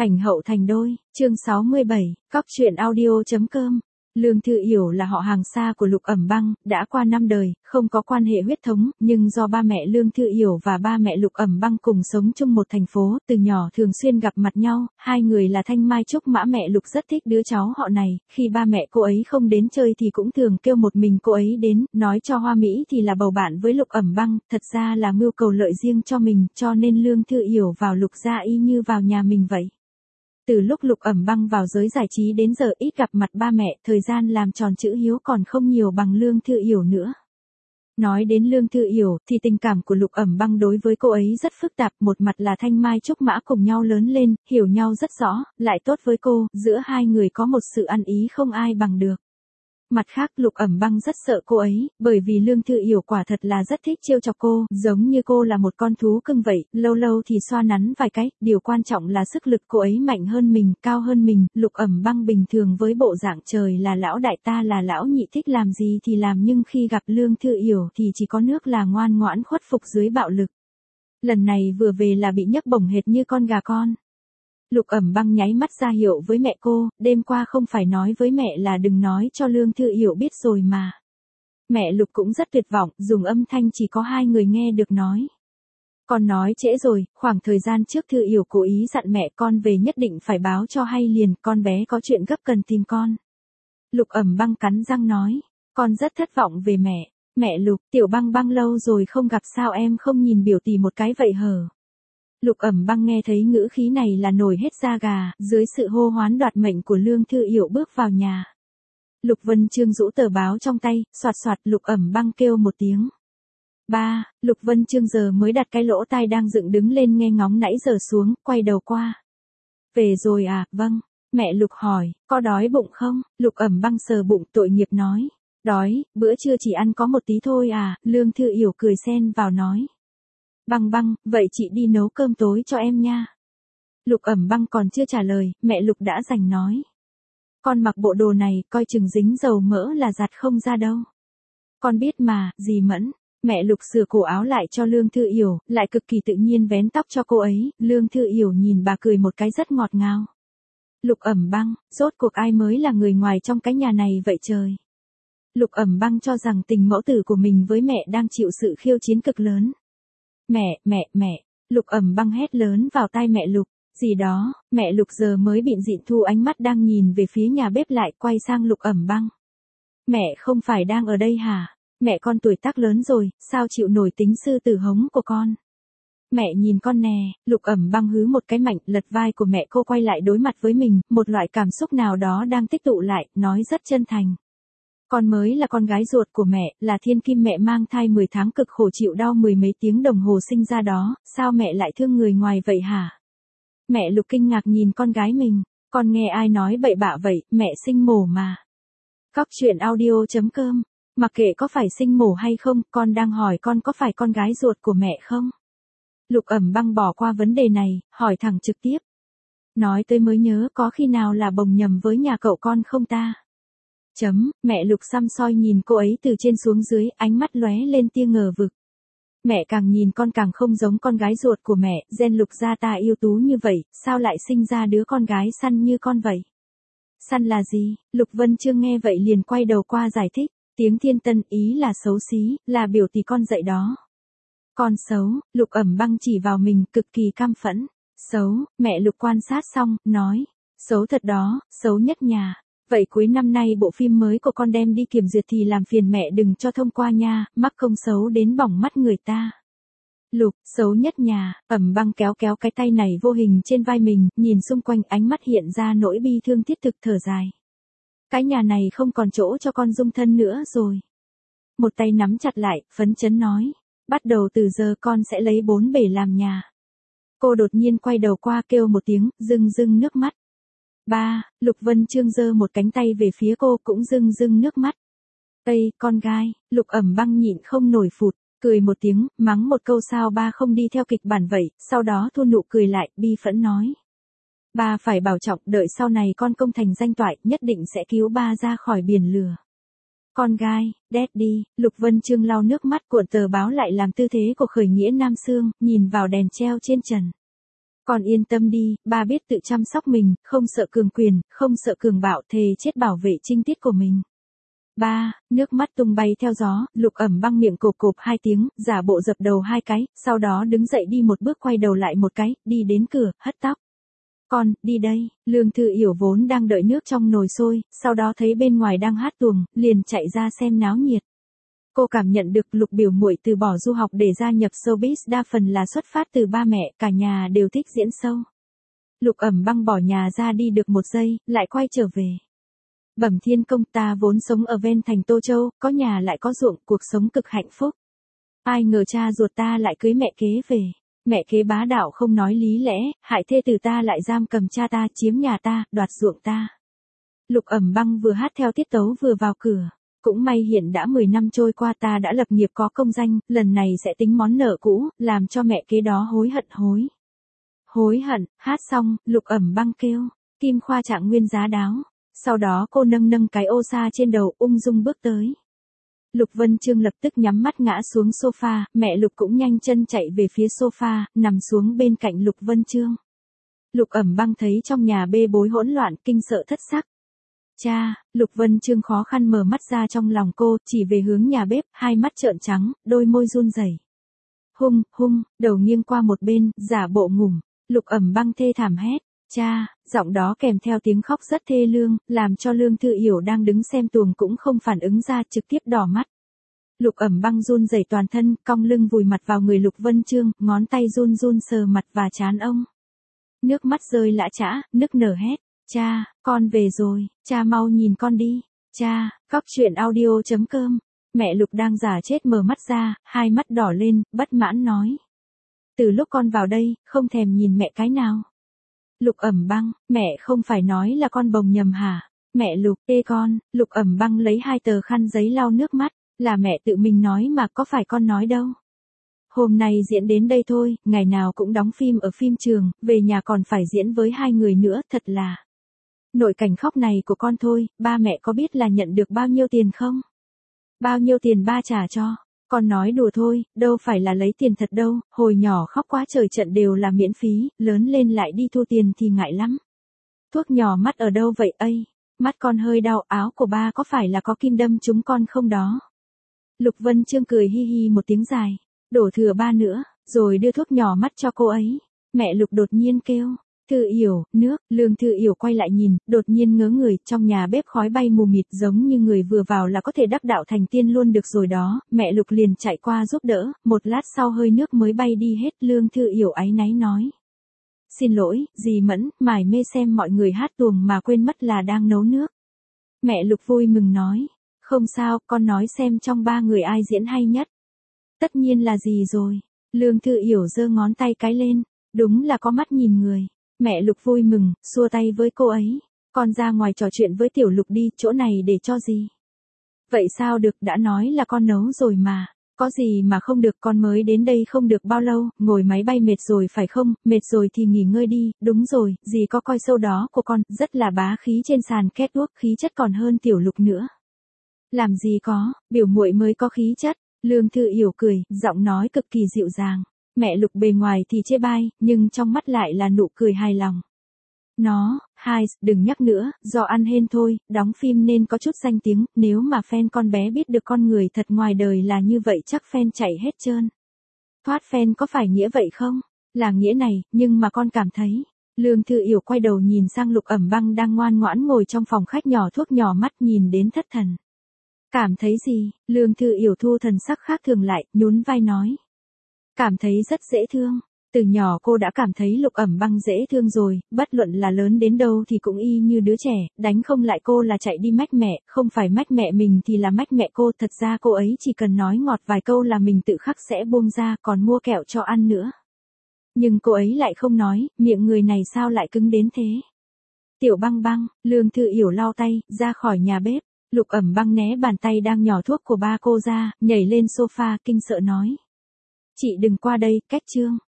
Ảnh hậu thành đôi, chương 67, cóc truyện audio.com. Lương Thư Yểu là họ hàng xa của Lục Ẩm Băng, đã qua 5 đời, không có quan hệ huyết thống, nhưng do ba mẹ Lương Thư Yểu và ba mẹ Lục Ẩm Băng cùng sống chung một thành phố, từ nhỏ thường xuyên gặp mặt nhau, hai người là Thanh Mai Trúc Mã. Mẹ Lục rất thích đứa cháu họ này, khi ba mẹ cô ấy không đến chơi thì cũng thường kêu một mình cô ấy đến, nói cho hoa mỹ thì là bầu bạn với Lục Ẩm Băng, thật ra là mưu cầu lợi riêng cho mình, cho nên Lương Thư Yểu vào Lục gia y như vào nhà mình vậy. Từ lúc Lục Ẩm Băng vào giới giải trí đến giờ ít gặp mặt ba mẹ, thời gian làm tròn chữ hiếu còn không nhiều bằng Lương Thư Yểu nữa. Nói đến Lương Thư Yểu thì tình cảm của Lục Ẩm Băng đối với cô ấy rất phức tạp, một mặt là Thanh Mai Trúc Mã cùng nhau lớn lên, hiểu nhau rất rõ, lại tốt với cô, giữa hai người có một sự ăn ý không ai bằng được. Mặt khác Lục Ẩm Băng rất sợ cô ấy, bởi vì Lương Thư Yểu quả thật là rất thích trêu chọc cô, giống như cô là một con thú cưng vậy, lâu lâu thì xoa nắn vài cái, điều quan trọng là sức lực cô ấy mạnh hơn mình, cao hơn mình. Lục Ẩm Băng bình thường với bộ dạng trời là lão đại ta là lão nhị, thích làm gì thì làm, nhưng khi gặp Lương Thư Yểu thì chỉ có nước là ngoan ngoãn khuất phục dưới bạo lực. Lần này vừa về là bị nhấc bổng hệt như con gà con. Lục Ẩm Băng nháy mắt ra hiệu với mẹ cô, đêm qua không phải nói với mẹ là đừng nói cho Lương Thư Yểu biết rồi mà. Mẹ Lục cũng rất tuyệt vọng, dùng âm thanh chỉ có hai người nghe được nói. Con nói trễ rồi, khoảng thời gian trước Thư Yểu cố ý dặn mẹ con về nhất định phải báo cho hay liền, con bé có chuyện gấp cần tìm con. Lục Ẩm Băng cắn răng nói, con rất thất vọng về mẹ. Mẹ Lục, Tiểu Băng Băng lâu rồi không gặp, sao em không nhìn biểu tỷ một cái vậy hở? Lục Ẩm Băng nghe thấy ngữ khí này là nổi hết da gà, dưới sự hô hoán đoạt mệnh của Lương Thư Yểu bước vào nhà. Lục Vân Chương rũ tờ báo trong tay, soạt soạt. Lục Ẩm Băng kêu một tiếng. Ba. Lục Vân Chương giờ mới đặt cái lỗ tai đang dựng đứng lên nghe ngóng nãy giờ xuống, quay đầu qua. Về rồi à? Vâng. Mẹ Lục hỏi, có đói bụng không? Lục Ẩm Băng sờ bụng tội nghiệp nói. Đói, bữa trưa chỉ ăn có một tí thôi à? Lương Thư Yểu cười xen vào nói. Băng Băng, vậy chị đi nấu cơm tối cho em nha. Lục Ẩm Băng còn chưa trả lời, mẹ Lục đã giành nói. Con mặc bộ đồ này, coi chừng dính dầu mỡ là giặt không ra đâu. Con biết mà, dì Mẫn. Mẹ Lục sửa cổ áo lại cho Lương Thư Yểu, lại cực kỳ tự nhiên vén tóc cho cô ấy. Lương Thư Yểu nhìn bà cười một cái rất ngọt ngào. Lục Ẩm Băng, rốt cuộc ai mới là người ngoài trong cái nhà này vậy trời? Lục Ẩm Băng cho rằng tình mẫu tử của mình với mẹ đang chịu sự khiêu chiến cực lớn. Mẹ, Lục Ẩm Băng hét lớn vào tai mẹ Lục, gì đó. Mẹ Lục giờ mới bịn dịn thu ánh mắt đang nhìn về phía nhà bếp lại quay sang Lục Ẩm Băng. Mẹ không phải đang ở đây hả? Mẹ con tuổi tác lớn rồi, sao chịu nổi tính sư tử hống của con? Mẹ nhìn con nè. Lục Ẩm Băng hứ một cái mạnh, lật vai của mẹ cô quay lại đối mặt với mình, một loại cảm xúc nào đó đang tích tụ lại, nói rất chân thành. Con mới là con gái ruột của mẹ, là thiên kim mẹ mang thai 10 tháng cực khổ chịu đau 10 mấy tiếng đồng hồ sinh ra đó, sao mẹ lại thương người ngoài vậy hả? Mẹ Lục kinh ngạc nhìn con gái mình, con nghe ai nói bậy bạ vậy, mẹ sinh mổ mà. Cóc truyện audio.com, mặc kệ có phải sinh mổ hay không, con đang hỏi con có phải con gái ruột của mẹ không? Lục Ẩm Băng bỏ qua vấn đề này, hỏi thẳng trực tiếp. Nói tới mới nhớ, có khi nào là bồng nhầm với nhà cậu con không ta? Mẹ Lục săm soi nhìn cô ấy từ trên xuống dưới, ánh mắt lóe lên tia ngờ vực. Mẹ càng nhìn con càng không giống con gái ruột của mẹ, gen Lục gia ta ưu tú như vậy, sao lại sinh ra đứa con gái săn như con vậy? Săn là gì? Lục Vân Chương nghe vậy liền quay đầu qua giải thích, tiếng thiên tân ý là xấu xí, là biểu tỷ con dạy đó. Con xấu. Lục Ẩm Băng chỉ vào mình cực kỳ căm phẫn. Xấu. Mẹ Lục quan sát xong, nói, xấu thật đó, xấu nhất nhà. Vậy cuối năm nay bộ phim mới của con đem đi kiểm duyệt thì làm phiền mẹ đừng cho thông qua nha, mắc công xấu đến bỏng mắt người ta. Lục, xấu nhất nhà. Ẩm Băng kéo kéo cái tay này vô hình trên vai mình, nhìn xung quanh ánh mắt hiện ra nỗi bi thương thiết thực, thở dài. Cái nhà này không còn chỗ cho con dung thân nữa rồi. Một tay nắm chặt lại, phấn chấn nói, bắt đầu từ giờ con sẽ lấy 4 bể làm nhà. Cô đột nhiên quay đầu qua kêu một tiếng, rưng rưng nước mắt. Ba. Lục Vân Chương giơ một cánh tay về phía cô cũng rưng rưng nước mắt. Ây, con gai. Lục Ẩm Băng nhịn không nổi phụt, cười một tiếng, mắng một câu sao ba không đi theo kịch bản vậy, sau đó thu nụ cười lại, bi phẫn nói. Ba phải bảo trọng, đợi sau này con công thành danh toại, nhất định sẽ cứu ba ra khỏi biển lửa. Con gai, Daddy. Lục Vân Chương lau nước mắt, cuộn tờ báo lại làm tư thế của khởi nghĩa Nam Xương, nhìn vào đèn treo trên trần. Con yên tâm đi, ba biết tự chăm sóc mình, không sợ cường quyền, không sợ cường bạo, thề chết bảo vệ trinh tiết của mình. Ba, nước mắt tung bay theo gió, Lục Ẩm Băng miệng cộp cộp 2 tiếng, giả bộ dập đầu 2 cái, sau đó đứng dậy đi một bước quay đầu lại một cái, đi đến cửa, hất tóc. Con, đi đây, Lương Thư Yểu vốn đang đợi nước trong nồi sôi, sau đó thấy bên ngoài đang hát tuồng, liền chạy ra xem náo nhiệt. Cô cảm nhận được Lục biểu muội từ bỏ du học để gia nhập showbiz đa phần là xuất phát từ ba mẹ, cả nhà đều thích diễn show. Lục Ẩm Băng bỏ nhà ra đi được 1 giây, lại quay trở về. Bẩm thiên công, ta vốn sống ở ven thành Tô Châu, có nhà lại có ruộng, cuộc sống cực hạnh phúc. Ai ngờ cha ruột ta lại cưới mẹ kế về. Mẹ kế bá đạo không nói lý lẽ, hại thê tử ta lại giam cầm cha ta, chiếm nhà ta, đoạt ruộng ta. Lục Ẩm Băng vừa hát theo tiết tấu vừa vào cửa. Cũng may hiện đã 10 năm trôi qua, ta đã lập nghiệp có công danh, lần này sẽ tính món nợ cũ, làm cho mẹ kế đó hối hận. Hối hận, hát xong, Lục Ẩm Băng kêu, Kim Khoa Trạng Nguyên giá đáo. Sau đó cô nâng cái ô sa trên đầu, ung dung bước tới. Lục Vân Chương lập tức nhắm mắt ngã xuống sofa, mẹ Lục cũng nhanh chân chạy về phía sofa, nằm xuống bên cạnh Lục Vân Chương. Lục Ẩm Băng thấy trong nhà bê bối hỗn loạn, kinh sợ thất sắc. Cha, Lục Vân Chương khó khăn mở mắt ra trong lòng cô, chỉ về hướng nhà bếp, hai mắt trợn trắng, đôi môi run rẩy. Hung, đầu nghiêng qua một bên, giả bộ ngủm. Lục Ẩm Băng thê thảm hét. Cha, giọng đó kèm theo tiếng khóc rất thê lương, làm cho Lương Thư Yểu đang đứng xem tuồng cũng không phản ứng ra, trực tiếp đỏ mắt. Lục Ẩm Băng run rẩy toàn thân, cong lưng vùi mặt vào người Lục Vân Chương, ngón tay run sờ mặt và trán ông. Nước mắt rơi lã chã, nức nở hét. Cha, con về rồi, cha mau nhìn con đi. Cha, cóc.audio.com. Mẹ Lục đang giả chết mở mắt ra, hai mắt đỏ lên, bất mãn nói. Từ lúc con vào đây, không thèm nhìn mẹ cái nào. Lục Ẩm Băng, mẹ không phải nói là con bồng nhầm hả? Mẹ Lục, con, Lục Ẩm Băng lấy 2 tờ khăn giấy lau nước mắt, là mẹ tự mình nói mà, có phải con nói đâu. Hôm nay diễn đến đây thôi, ngày nào cũng đóng phim ở phim trường, về nhà còn phải diễn với 2 người nữa, thật là. Nội cảnh khóc này của con thôi, ba mẹ có biết là nhận được bao nhiêu tiền không? Bao nhiêu tiền ba trả cho? Con nói đùa thôi, đâu phải là lấy tiền thật đâu, hồi nhỏ khóc quá trời trận đều là miễn phí, lớn lên lại đi thu tiền thì ngại lắm. Thuốc nhỏ mắt ở đâu vậy ây? Mắt con hơi đau, áo của ba có phải là có kim đâm chúng con không đó? Lục Vân Chương cười hi hi một tiếng dài, đổ thừa ba nữa, rồi đưa thuốc nhỏ mắt cho cô ấy. Mẹ Lục đột nhiên kêu. Thư Yểu, nước, Lương Thư Yểu quay lại nhìn, đột nhiên ngớ người, trong nhà bếp khói bay mù mịt giống như người vừa vào là có thể đắc đạo thành tiên luôn được rồi đó, mẹ Lục liền chạy qua giúp đỡ, một lát sau hơi nước mới bay đi hết, Lương Thư Yểu áy náy nói. Xin lỗi, dì Mẫn, mải mê xem mọi người hát tuồng mà quên mất là đang nấu nước. Mẹ Lục vui mừng nói, không sao, con nói xem trong 3 người ai diễn hay nhất. Tất nhiên là dì rồi, Lương Thư Yểu giơ ngón tay cái lên, đúng là có mắt nhìn người. Mẹ Lục vui mừng, xua tay với cô ấy. Con ra ngoài trò chuyện với Tiểu Lục đi, chỗ này để cho gì? Vậy sao được, đã nói là con nấu rồi mà. Có gì mà không được, con mới đến đây không được bao lâu, ngồi máy bay mệt rồi phải không, mệt rồi thì nghỉ ngơi đi, đúng rồi, dì có coi show đó của con, rất là bá khí trên sàn catwalk, khí chất còn hơn Tiểu Lục nữa. Làm gì có, biểu muội mới có khí chất, Lương Thư Yểu cười, giọng nói cực kỳ dịu dàng. Mẹ Lục bề ngoài thì chê bai, nhưng trong mắt lại là nụ cười hài lòng. Đừng nhắc nữa, do ăn hên thôi, đóng phim nên có chút danh tiếng, nếu mà fan con bé biết được con người thật ngoài đời là như vậy chắc fan chạy hết trơn. Thoát fan có phải nghĩa vậy không? Là nghĩa này, nhưng mà con cảm thấy. Lương Thư Yểu quay đầu nhìn sang Lục Ẩm Băng đang ngoan ngoãn ngồi trong phòng khách nhỏ thuốc nhỏ mắt nhìn đến thất thần. Cảm thấy gì? Lương Thư Yểu thu thần sắc khác thường lại, nhún vai nói. Cảm thấy rất dễ thương. Từ nhỏ cô đã cảm thấy Lục Ẩm Băng dễ thương rồi, bất luận là lớn đến đâu thì cũng y như đứa trẻ, đánh không lại cô là chạy đi mách mẹ, không phải mách mẹ mình thì là mách mẹ cô, thật ra cô ấy chỉ cần nói ngọt vài câu là mình tự khắc sẽ buông ra, còn mua kẹo cho ăn nữa. Nhưng cô ấy lại không nói, miệng người này sao lại cứng đến thế. Tiểu Băng Băng, Lương Thư Yểu lau tay, ra khỏi nhà bếp, Lục Ẩm Băng né bàn tay đang nhỏ thuốc của ba cô ra, nhảy lên sofa, kinh sợ nói. Chị đừng qua đây, cách chương.